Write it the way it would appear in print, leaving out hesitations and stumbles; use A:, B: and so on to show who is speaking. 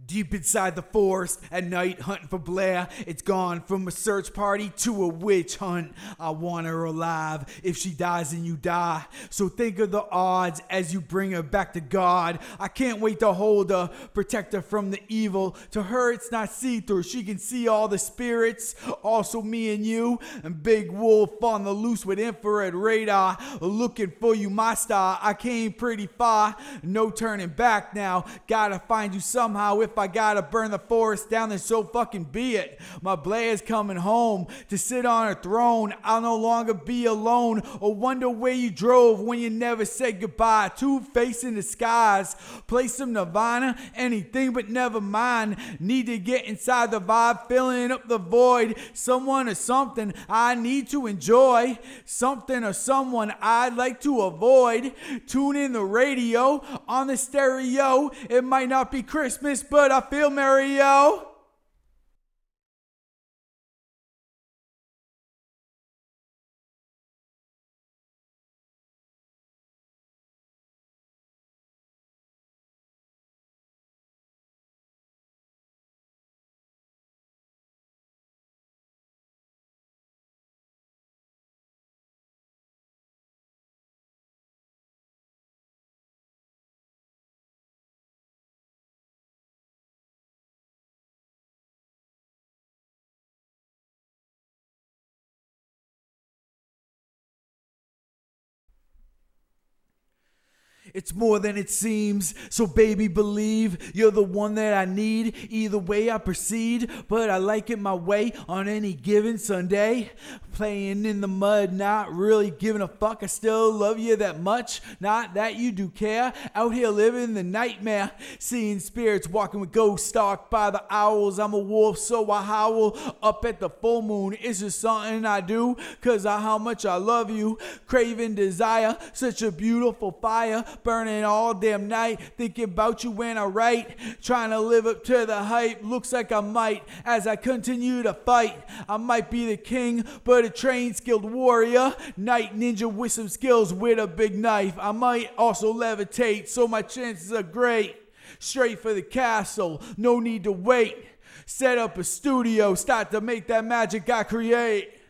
A: Deep inside the forest at night hunting for Blair. It's gone from a search party to a witch hunt. I want her alive. If she dies, then you die. So think of the odds as you bring her back to God. I can't wait to hold her, protect her from the evil. To her it's not see-through. She can see all the spirits. Also me and you. And Big Wolf on the loose with infrared radar. Looking for you, my star. I came pretty far. No turning back now. Gotta find you somehow. If I gotta burn the forest down, then so fucking be it. My Blair's coming home to sit on her throne. I'll no longer be alone or wonder where you drove when you never said goodbye. Two-Face in the skies, play some Nirvana, anything but never mind. Need to get inside the vibe, filling up the void. Someone or something I need to enjoy. Something or someone I'd like to avoid. Tune in the radio on the stereo. It might not be Christmas, but I feel merry, yo. It's more than it seems, so baby believe you're the one that I need. Either way I proceed, but I like it my way on any given Sunday. Playing in the mud, not really giving a fuck. I still love you that much, not that you do care. Out here living the nightmare, seeing spirits walking with ghosts, stalked by the owls. I'm a wolf, so I howl up at the full moon. It's just something I do, cause of how much I love you. Craving desire, such a beautiful fire. Burning all damn night, thinking about you when I write. Trying to live up to the hype, looks like I might. As I continue to fight, I might be the king, but a trained skilled warrior. Night ninja with some skills with a big knife. I might also levitate, so my chances are great. Straight for the castle, no need to wait. Set up a studio, start to make that magic I create.